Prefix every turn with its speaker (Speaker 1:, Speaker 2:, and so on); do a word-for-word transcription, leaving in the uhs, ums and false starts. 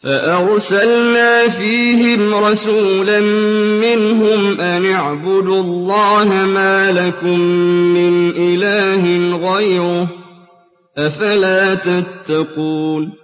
Speaker 1: فَأَرْسَلْنَا فِيهِمْ رَسُولًا مِّنْهُمْ أَنِ اعْبُدُوا اللَّهَ مَا لَكُم مِّنْ إِلَٰهٍ غَيْرُهُ ۖ أَفَلَا تَتَّقُونَ